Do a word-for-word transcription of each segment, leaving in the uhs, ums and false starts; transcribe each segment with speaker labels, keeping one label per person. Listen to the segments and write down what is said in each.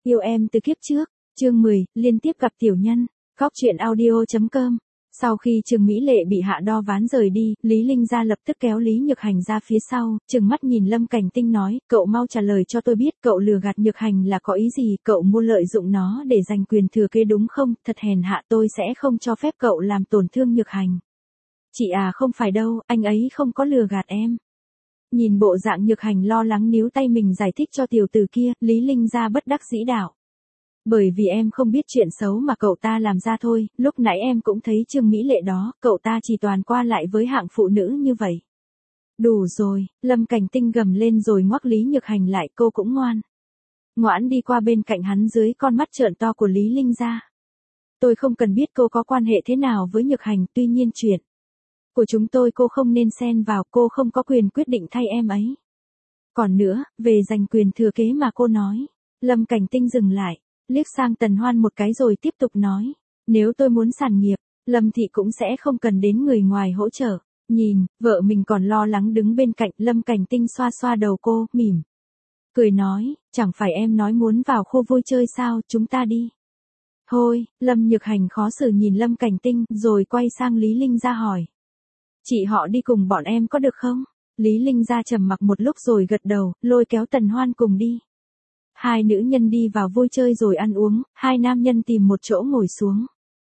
Speaker 1: Yêu em từ kiếp trước, chương mười, liên tiếp gặp tiểu nhân, góc truyện audio chấm com. Sau khi Trương Mỹ Lệ bị hạ đo ván rời đi, Lý Linh Gia lập tức kéo Lý Nhược Hành ra phía sau, trừng mắt nhìn Lâm Cảnh Tinh nói, cậu mau trả lời cho tôi biết, cậu lừa gạt Nhược Hành là có ý gì, cậu muốn lợi dụng nó để giành quyền thừa kế đúng không, thật hèn hạ, tôi sẽ không cho phép cậu làm tổn thương Nhược Hành. Chị à không phải đâu, anh ấy không có lừa gạt em. Nhìn bộ dạng Nhược Hành lo lắng níu tay mình giải thích cho tiểu tử kia, Lý Linh Gia bất đắc dĩ đạo. Bởi vì em không biết chuyện xấu mà cậu ta làm ra thôi, lúc nãy em cũng thấy Trương Mỹ Lệ đó, cậu ta chỉ toàn qua lại với hạng phụ nữ như vậy. Đủ rồi, Lâm Cảnh Tinh gầm lên rồi ngoắc Lý Nhược Hành lại, cô cũng ngoan. Ngoãn đi qua bên cạnh hắn dưới con mắt trợn to của Lý Linh Gia. Tôi không cần biết cô có quan hệ thế nào với Nhược Hành, tuy nhiên chuyện của chúng tôi cô không nên xen vào, cô không có quyền quyết định thay em ấy. Còn nữa, về giành quyền thừa kế mà cô nói. Lâm Cảnh Tinh dừng lại, liếc sang Tần Hoan một cái rồi tiếp tục nói. Nếu tôi muốn sản nghiệp, Lâm Thị cũng sẽ không cần đến người ngoài hỗ trợ. Nhìn, vợ mình còn lo lắng đứng bên cạnh, Lâm Cảnh Tinh xoa xoa đầu cô, mỉm. Cười nói, chẳng phải em nói muốn vào khu vui chơi sao, chúng ta đi. Thôi, Lâm Nhược Hành khó xử nhìn Lâm Cảnh Tinh, rồi quay sang Lý Linh Gia hỏi. Chị họ đi cùng bọn em có được không? Lý Linh Gia trầm mặc một lúc rồi gật đầu, lôi kéo Tần Hoan cùng đi. Hai nữ nhân đi vào vui chơi rồi ăn uống, hai nam nhân tìm một chỗ ngồi xuống.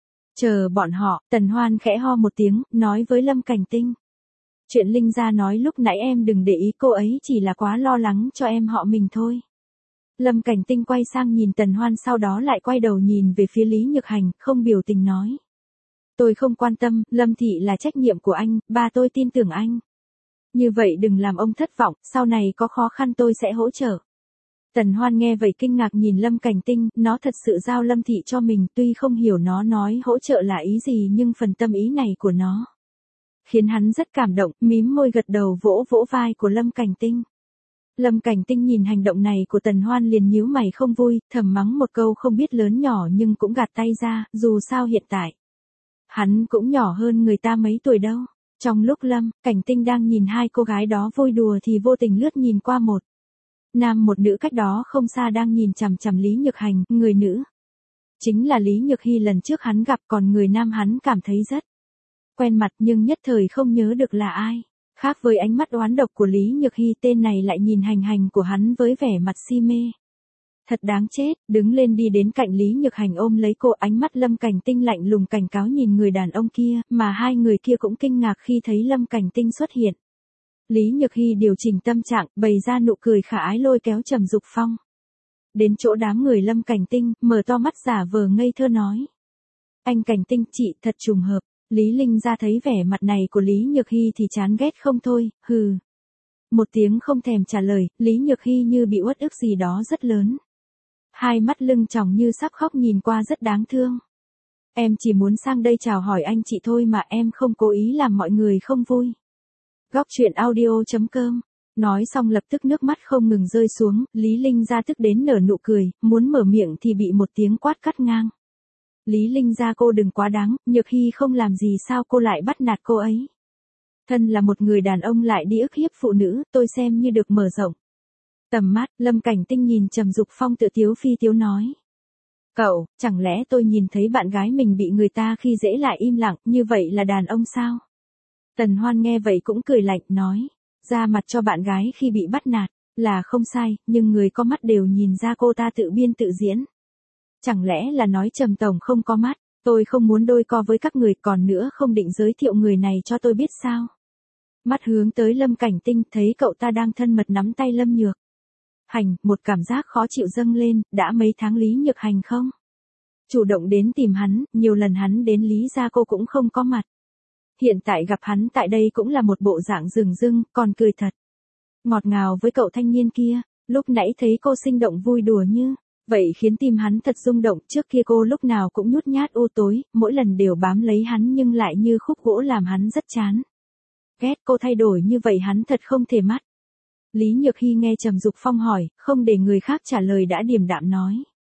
Speaker 1: Chờ bọn họ, Tần Hoan khẽ ho một tiếng, nói với Lâm Cảnh Tinh. Chuyện Linh Gia nói lúc nãy em đừng để ý, cô ấy chỉ là quá lo lắng cho em họ mình thôi. Lâm Cảnh Tinh quay sang nhìn Tần Hoan, sau đó lại quay đầu nhìn về phía Lý Nhược Hành, không biểu tình nói. Tôi không quan tâm, Lâm Thị là trách nhiệm của anh, ba tôi tin tưởng anh. Như vậy đừng làm ông thất vọng, sau này có khó khăn tôi sẽ hỗ trợ. Tần Hoan nghe vậy kinh ngạc nhìn Lâm Cảnh Tinh, nó thật sự giao Lâm Thị cho mình, tuy không hiểu nó nói hỗ trợ là ý gì nhưng phần tâm ý này của nó khiến hắn rất cảm động, mím môi gật đầu vỗ vỗ vai của Lâm Cảnh Tinh. Lâm Cảnh Tinh nhìn hành động này của Tần Hoan liền nhíu mày không vui, thầm mắng một câu không biết lớn nhỏ nhưng cũng gạt tay ra, dù sao hiện tại hắn cũng nhỏ hơn người ta mấy tuổi đâu. Trong lúc Lâm Cảnh Tinh đang nhìn hai cô gái đó vui đùa thì vô tình lướt nhìn qua một nam một nữ cách đó không xa đang nhìn chằm chằm Lý Nhược Hành, người nữ chính là Lý Nhược Hy lần trước hắn gặp, còn người nam hắn cảm thấy rất quen mặt nhưng nhất thời không nhớ được là ai. Khác với ánh mắt oán độc của Lý Nhược Hy, tên này lại nhìn hành hành của hắn với vẻ mặt si mê. Thật đáng chết, đứng lên đi đến cạnh Lý Nhược Hành ôm lấy cô, ánh mắt Lâm Cảnh Tinh lạnh lùng cảnh cáo nhìn người đàn ông kia, mà hai người kia cũng kinh ngạc khi thấy Lâm Cảnh Tinh xuất hiện. Lý Nhược Hy điều chỉnh tâm trạng, bày ra nụ cười khả ái lôi kéo Trầm Dục Phong đến chỗ đám người Lâm Cảnh Tinh, mở to mắt giả vờ ngây thơ nói. Anh Cảnh Tinh, chị thật trùng hợp. Lý Linh Gia thấy vẻ mặt này của Lý Nhược Hy thì chán ghét không thôi, hừ. Một tiếng không thèm trả lời, Lý Nhược Hy như bị uất ức gì đó rất lớn. Hai mắt lưng tròng như sắp khóc nhìn qua rất đáng thương. Em chỉ muốn sang đây chào hỏi anh chị thôi mà, em không cố ý làm mọi người không vui. Góc truyện audio chấm com. Nói xong lập tức nước mắt không ngừng rơi xuống, Lý Linh Gia tức đến nở nụ cười, muốn mở miệng thì bị một tiếng quát cắt ngang. Lý Linh Gia, cô đừng quá đáng, Nhược Hy không làm gì sao cô lại bắt nạt cô ấy. Thân là một người đàn ông lại đi ức hiếp phụ nữ, tôi xem như được mở rộng tầm mắt. Lâm Cảnh Tinh nhìn Trầm Dục Phong tự tiếu phi tiếu nói. Cậu, chẳng lẽ tôi nhìn thấy bạn gái mình bị người ta khi dễ lại im lặng, như vậy là đàn ông sao? Tần Hoan nghe vậy cũng cười lạnh, nói. Ra mặt cho bạn gái khi bị bắt nạt, là không sai, nhưng người có mắt đều nhìn ra cô ta tự biên tự diễn. Chẳng lẽ là nói Trầm Tổng không có mắt, tôi không muốn đôi co với các người, còn nữa không định giới thiệu người này cho tôi biết sao? Mắt hướng tới Lâm Cảnh Tinh, thấy cậu ta đang thân mật nắm tay Lâm Nhược Hành, một cảm giác khó chịu dâng lên, đã mấy tháng Lý Nhược Hành không chủ động đến tìm hắn, nhiều lần hắn đến Lý gia cô cũng không có mặt. Hiện tại gặp hắn tại đây cũng là một bộ dạng dửng dưng, còn cười thật ngọt ngào với cậu thanh niên kia, lúc nãy thấy cô sinh động vui đùa như vậy khiến tim hắn thật rung động, trước kia cô lúc nào cũng nhút nhát u tối, mỗi lần đều bám lấy hắn nhưng lại như khúc gỗ làm hắn rất chán ghét, cô thay đổi như vậy hắn thật không thể mắt. Lý Nhược Hy nghe Trầm Dục Phong hỏi, không để người khác trả lời đã điềm đạm nói.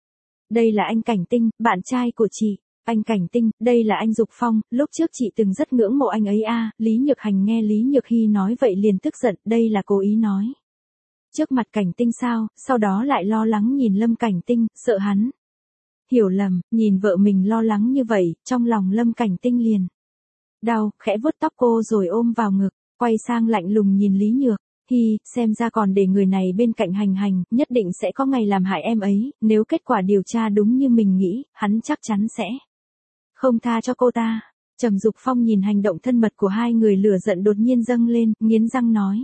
Speaker 1: Đây là anh Cảnh Tinh, bạn trai của chị. Anh Cảnh Tinh, đây là anh Dục Phong, lúc trước chị từng rất ngưỡng mộ anh ấy a. À. Lý Nhược Hành nghe Lý Nhược Hy nói vậy liền tức giận, đây là cố ý nói Trước mặt Cảnh Tinh sao, sau đó lại lo lắng nhìn Lâm Cảnh Tinh, sợ hắn hiểu lầm, nhìn vợ mình lo lắng như vậy, trong lòng Lâm Cảnh Tinh liền đau, khẽ vuốt tóc cô rồi ôm vào ngực, quay sang lạnh lùng nhìn Lý Nhược. Hi, xem ra còn để người này bên cạnh hành hành, nhất định sẽ có ngày làm hại em ấy, nếu kết quả điều tra đúng như mình nghĩ, hắn chắc chắn sẽ không tha cho cô ta. Trầm Dục Phong nhìn hành động thân mật của hai người, lửa giận đột nhiên dâng lên, nghiến răng nói.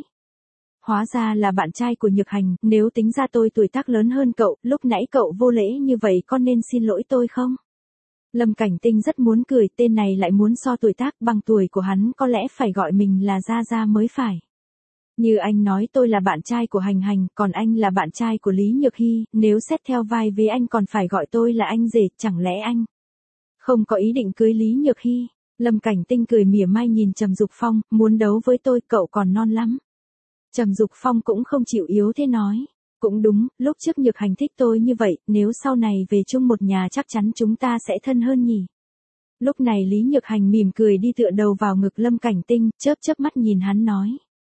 Speaker 1: Hóa ra là bạn trai của Nhược Hành, nếu tính ra tôi tuổi tác lớn hơn cậu, lúc nãy cậu vô lễ như vậy có nên xin lỗi tôi không? Lâm Cảnh Tinh rất muốn cười, tên này lại muốn so tuổi tác, bằng tuổi của hắn có lẽ phải gọi mình là Gia Gia mới phải. Như anh nói tôi là bạn trai của Hành Hành, còn anh là bạn trai của Lý Nhược Hy, nếu xét theo vai vế anh còn phải gọi tôi là anh rể, chẳng lẽ anh không có ý định cưới Lý Nhược Hy? Lâm Cảnh Tinh cười mỉa mai nhìn Trầm Dục Phong, muốn đấu với tôi, cậu còn non lắm. Trầm Dục Phong cũng không chịu yếu thế nói. Cũng đúng, lúc trước Nhược Hành thích tôi như vậy, nếu sau này về chung một nhà chắc chắn chúng ta sẽ thân hơn nhỉ. Lúc này Lý Nhược Hành mỉm cười đi tựa đầu vào ngực Lâm Cảnh Tinh, chớp chớp mắt nhìn hắn nói.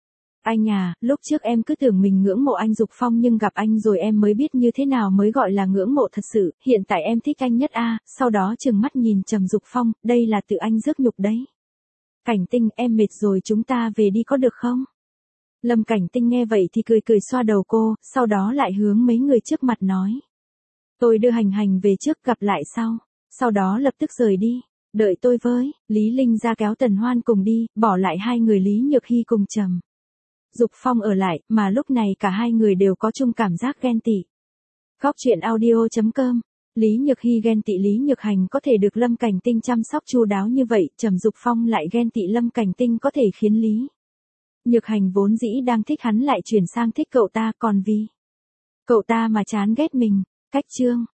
Speaker 1: Anh à, lúc trước em cứ tưởng mình ngưỡng mộ anh Dục Phong nhưng gặp anh rồi em mới biết như thế nào mới gọi là ngưỡng mộ thật sự, hiện tại em thích anh nhất a. Sau đó trừng mắt nhìn Trầm Dục Phong, đây là tự anh rước nhục đấy. Cảnh Tinh, em mệt rồi chúng ta về đi có được không? Lâm Cảnh Tinh nghe vậy thì cười cười xoa đầu cô, sau đó lại hướng mấy người trước mặt nói. Tôi đưa Hành Hành về trước, gặp lại sau. Sau đó lập tức rời đi. Đợi tôi với. Lý Linh ra kéo Tần Hoan cùng đi, bỏ lại hai người Lý Nhược Hy cùng Trầm Dục Phong ở lại, mà lúc này cả hai người đều có chung cảm giác ghen tị. Góc truyện audio chấm com. Lý Nhược Hy ghen tị Lý Nhược Hành có thể được Lâm Cảnh Tinh chăm sóc chu đáo như vậy, Trầm Dục Phong lại ghen tị Lâm Cảnh Tinh có thể khiến Lý Nhược Hành vốn dĩ đang thích hắn lại chuyển sang thích cậu ta, còn vì cậu ta mà chán ghét mình. Cách chương